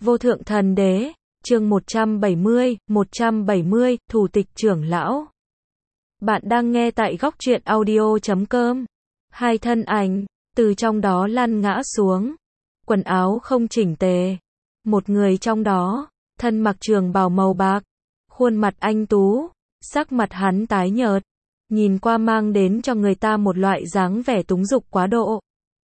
Vô thượng thần đế, chương 170, thủ tịch trưởng lão. Bạn đang nghe tại góc truyện audio.com. Hai thân ảnh, từ trong đó lăn ngã xuống. Quần áo không chỉnh tề. Một người trong đó, thân mặc trường bào màu bạc. Khuôn mặt anh tú, sắc mặt hắn tái nhợt. Nhìn qua mang đến cho người ta một loại dáng vẻ túng dục quá độ.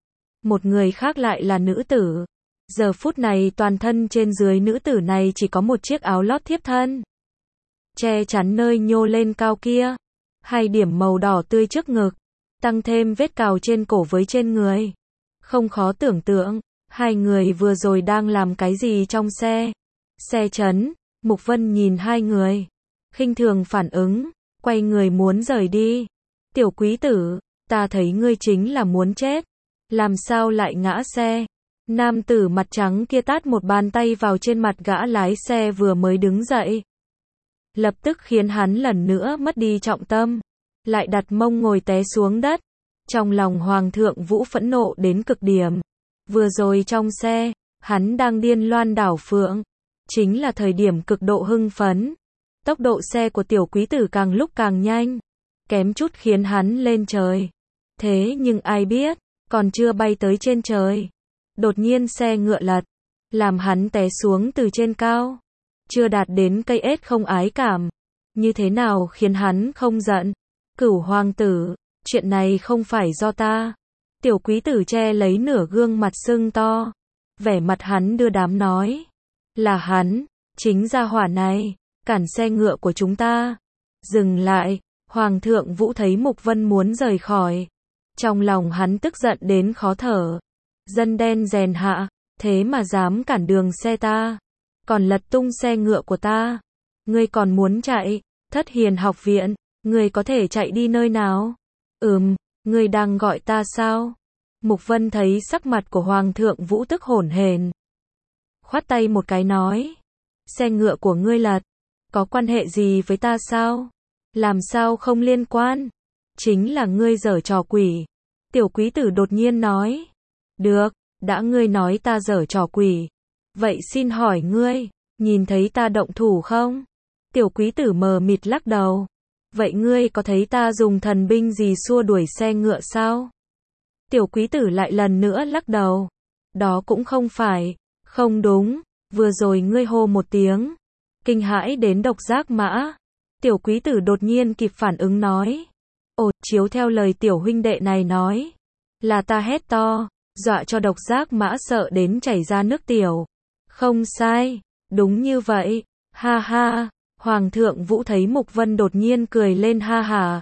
Một người khác lại là nữ tử. Giờ phút này toàn thân trên dưới nữ tử này chỉ có một chiếc áo lót thiếp thân. Che chắn nơi nhô lên cao kia. Hai điểm màu đỏ tươi trước ngực. Tăng thêm vết cào trên cổ với trên người. Không khó tưởng tượng, hai người vừa rồi đang làm cái gì trong xe. Xe chấn, Mục Vân nhìn hai người. Khinh thường phản ứng, quay người muốn rời đi. Tiểu quý tử, ta thấy ngươi chính là muốn chết. Làm sao lại ngã xe? Nam tử mặt trắng kia tát một bàn tay vào trên mặt gã lái xe vừa mới đứng dậy. Lập tức khiến hắn lần nữa mất đi trọng tâm. Lại đặt mông ngồi té xuống đất. Trong lòng Hoàng thượng Vũ phẫn nộ đến cực điểm. Vừa rồi trong xe, hắn đang điên loan đảo phượng. Chính là thời điểm cực độ hưng phấn. Tốc độ xe của tiểu quý tử càng lúc càng nhanh. Kém chút khiến hắn lên trời. Thế nhưng ai biết, còn chưa bay tới trên trời. Đột nhiên xe ngựa lật. Làm hắn té xuống từ trên cao. Chưa đạt đến cây ếch không ái cảm. Như thế nào khiến hắn không giận? Cửu hoàng tử, chuyện này không phải do ta. Tiểu quý tử che lấy nửa gương mặt sưng to. Vẻ mặt hắn đưa đám nói. Là hắn, chính gia hỏa này, cản xe ngựa của chúng ta. Dừng lại, Hoàng thượng Vũ thấy Mục Vân muốn rời khỏi. Trong lòng hắn tức giận đến khó thở. Dân đen rèn hạ, thế mà dám cản đường xe ta. Còn lật tung xe ngựa của ta. Ngươi còn muốn chạy, Thất Hiền học viện, ngươi có thể chạy đi nơi nào? Ngươi đang gọi ta sao? Mục Vân thấy sắc mặt của Hoàng thượng Vũ tức hổn hển. Khoát tay một cái nói. Xe ngựa của ngươi lật, có quan hệ gì với ta sao? Làm sao không liên quan? Chính là ngươi giở trò quỷ. Tiểu quý tử đột nhiên nói. Được, đã ngươi nói ta giở trò quỷ. Vậy xin hỏi ngươi, nhìn thấy ta động thủ không? Tiểu quý tử mờ mịt lắc đầu. Vậy ngươi có thấy ta dùng thần binh gì xua đuổi xe ngựa sao? Tiểu quý tử lại lần nữa lắc đầu. Đó cũng không phải, không đúng, vừa rồi ngươi hô một tiếng. Kinh hãi đến độc giác mã. Tiểu quý tử đột nhiên kịp phản ứng nói. Ồ, chiếu theo lời tiểu huynh đệ này nói. Là ta hét to, dọa cho độc giác mã sợ đến chảy ra nước tiểu. Không sai, đúng như vậy, ha ha. Hoàng thượng Vũ thấy Mục Vân đột nhiên cười lên ha ha.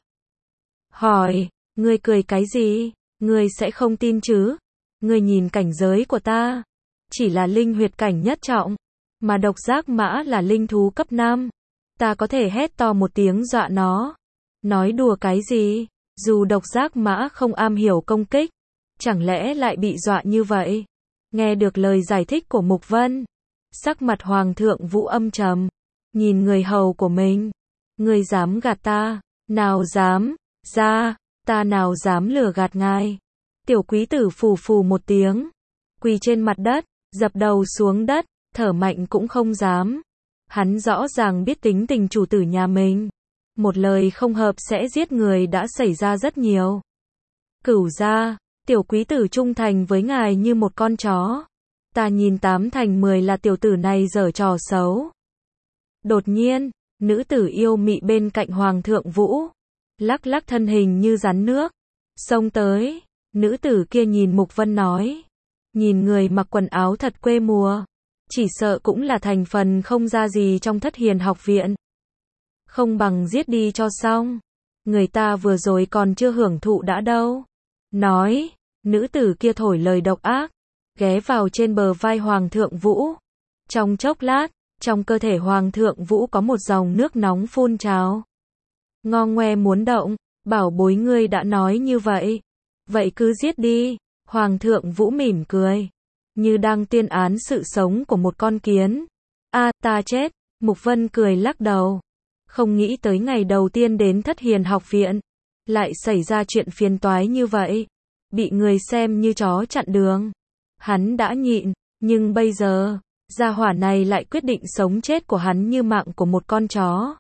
Hỏi, ngươi cười cái gì? Ngươi sẽ không tin chứ? Ngươi nhìn cảnh giới của ta. Chỉ là linh huyệt cảnh nhất trọng. Mà độc giác mã là linh thú cấp 5. Ta có thể hét to một tiếng dọa nó. Nói đùa cái gì? Dù độc giác mã không am hiểu công kích. Chẳng lẽ lại bị dọa như vậy? Nghe được lời giải thích của Mục Vân. Sắc mặt Hoàng thượng Vũ âm trầm. Nhìn người hầu của mình. Ngươi dám gạt ta? Nào dám? Ra, ta nào dám lừa gạt ngài? Tiểu quý tử phù phù một tiếng. Quỳ trên mặt đất, dập đầu xuống đất, thở mạnh cũng không dám. Hắn rõ ràng biết tính tình chủ tử nhà mình. Một lời không hợp sẽ giết người đã xảy ra rất nhiều. Cửu gia, tiểu quý tử trung thành với ngài như một con chó. Ta nhìn 8 thành 10 là tiểu tử này giở trò xấu. Đột nhiên, nữ tử yêu mị bên cạnh Hoàng thượng Vũ. Lắc lắc thân hình như rắn nước. Xông tới, nữ tử kia nhìn Mục Vân nói. Nhìn người mặc quần áo thật quê mùa. Chỉ sợ cũng là thành phần không ra gì trong Thất Hiền học viện. Không bằng giết đi cho xong. Người ta vừa rồi còn chưa hưởng thụ đã đâu. Nói, nữ tử kia thổi lời độc ác. Ghé vào trên bờ vai Hoàng thượng Vũ. Trong chốc lát, trong cơ thể Hoàng thượng Vũ có một dòng nước nóng phun trào. Ngo ngoe muốn động, bảo bối ngươi đã nói như vậy. Vậy cứ giết đi. Hoàng thượng Vũ mỉm cười. Như đang tuyên án sự sống của một con kiến. Ta chết. Mục Vân cười lắc đầu. Không nghĩ tới ngày đầu tiên đến Thất Hiền học viện. Lại xảy ra chuyện phiền toái như vậy. Bị người xem như chó chặn đường. Hắn đã nhịn, nhưng bây giờ, Gia hỏa này lại quyết định sống chết của hắn như mạng của một con chó.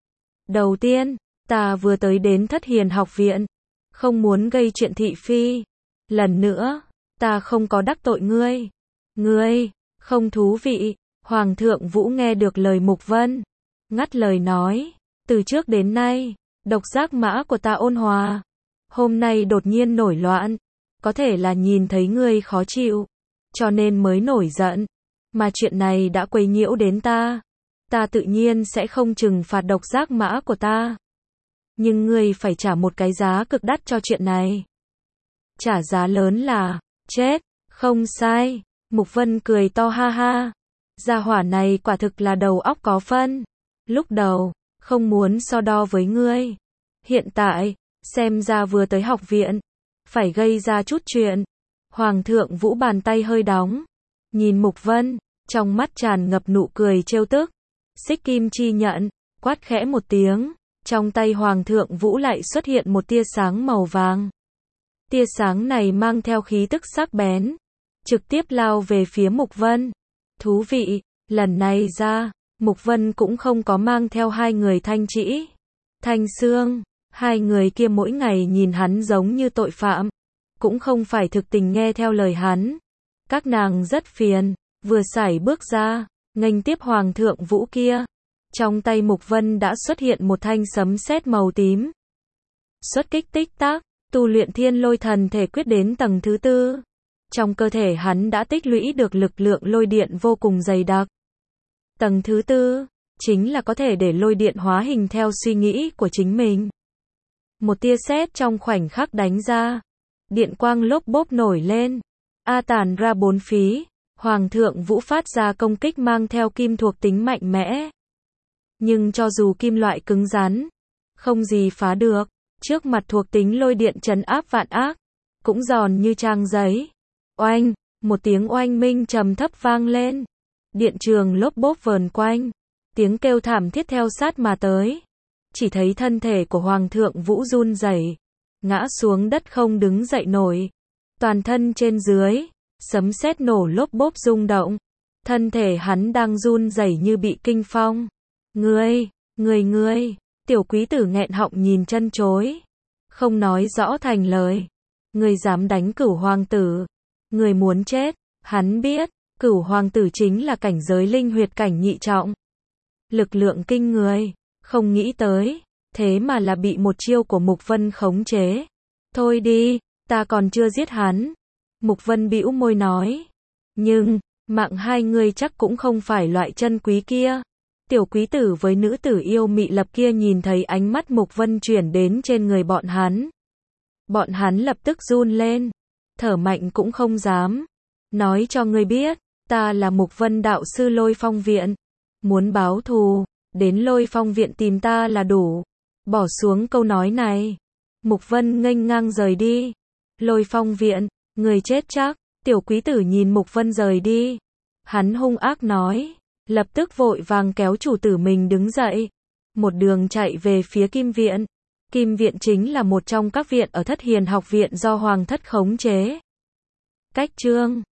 Đầu tiên, ta vừa tới đến Thất Hiền học viện, không muốn gây chuyện thị phi. Lần nữa, ta không có đắc tội ngươi. Ngươi, không thú vị. Hoàng thượng Vũ nghe được lời Mục Vân, ngắt lời nói, từ trước đến nay, độc giác mã của ta ôn hòa. Hôm nay đột nhiên nổi loạn, có thể là nhìn thấy ngươi khó chịu, cho nên mới nổi giận. Mà chuyện này đã quấy nhiễu đến ta. Ta tự nhiên sẽ không trừng phạt độc giác mã của ta. Nhưng ngươi phải trả một cái giá cực đắt cho chuyện này. Trả giá lớn là chết, không sai. Mục Vân cười to ha ha. Gia hỏa này quả thực là đầu óc có phân. Lúc đầu, không muốn so đo với ngươi. Hiện tại, xem ra vừa tới học viện, phải gây ra chút chuyện. Hoàng thượng Vũ bàn tay hơi đóng, nhìn Mục Vân, trong mắt tràn ngập nụ cười trêu tức. Xích kim chi nhận, quát khẽ một tiếng, trong tay Hoàng thượng Vũ lại xuất hiện một tia sáng màu vàng. Tia sáng này mang theo khí tức sắc bén, trực tiếp lao về phía Mục Vân. Thú vị, lần này ra, Mục Vân cũng không có mang theo hai người Thanh Trĩ, Thanh Sương, hai người kia mỗi ngày nhìn hắn giống như tội phạm, cũng không phải thực tình nghe theo lời hắn. Các nàng rất phiền, vừa sải bước ra, nghênh tiếp Hoàng thượng Vũ kia. Trong tay Mục Vân đã xuất hiện một thanh sấm sét màu tím. Xuất kích tích tác, tu luyện Thiên Lôi Thần Thể Quyết đến tầng thứ 4. Trong cơ thể hắn đã tích lũy được lực lượng lôi điện vô cùng dày đặc. Tầng thứ 4, chính là có thể để lôi điện hóa hình theo suy nghĩ của chính mình. Một tia sét trong khoảnh khắc đánh ra. Điện quang lốp bốp nổi lên. Tản ra bốn phía. Hoàng thượng Vũ phát ra công kích mang theo kim thuộc tính mạnh mẽ. Nhưng cho dù kim loại cứng rắn, không gì phá được. Trước mặt thuộc tính lôi điện trấn áp vạn ác, cũng giòn như trang giấy. Oanh, một tiếng oanh minh trầm thấp vang lên. Điện trường lốp bốp vờn quanh. Tiếng kêu thảm thiết theo sát mà tới. Chỉ thấy thân thể của Hoàng thượng Vũ run rẩy, ngã xuống đất không đứng dậy nổi. Toàn thân trên dưới, sấm sét nổ lốp bốp rung động. Thân thể hắn đang run rẩy như bị kinh phong. Ngươi, tiểu quý tử nghẹn họng nhìn chân chối. Không nói rõ thành lời. Ngươi dám đánh Cửu hoàng tử. Ngươi muốn chết, hắn biết, Cửu hoàng tử chính là cảnh giới linh huyệt cảnh nhị trọng. Lực lượng kinh người, không nghĩ tới, thế mà là bị một chiêu của Mục Vân khống chế. Thôi đi, ta còn chưa giết hắn. Mục Vân bĩu môi nói. Nhưng, mạng hai người chắc cũng không phải loại chân quý kia. Tiểu quý tử với nữ tử yêu mị lập kia nhìn thấy ánh mắt Mục Vân chuyển đến trên người bọn hắn. Bọn hắn lập tức run lên. Thở mạnh cũng không dám. Nói cho ngươi biết, ta là Mục Vân đạo sư Lôi Phong viện. Muốn báo thù, đến Lôi Phong viện tìm ta là đủ. Bỏ xuống câu nói này. Mục Vân nghênh ngang rời đi. Lôi Phong viện, người chết chắc. Tiểu quý tử nhìn Mục Vân rời đi. Hắn hung ác nói. Lập tức vội vàng kéo chủ tử mình đứng dậy. Một đường chạy về phía Kim viện. Kim viện chính là một trong các viện ở Thất Hiền học viện do Hoàng thất khống chế. Cách chương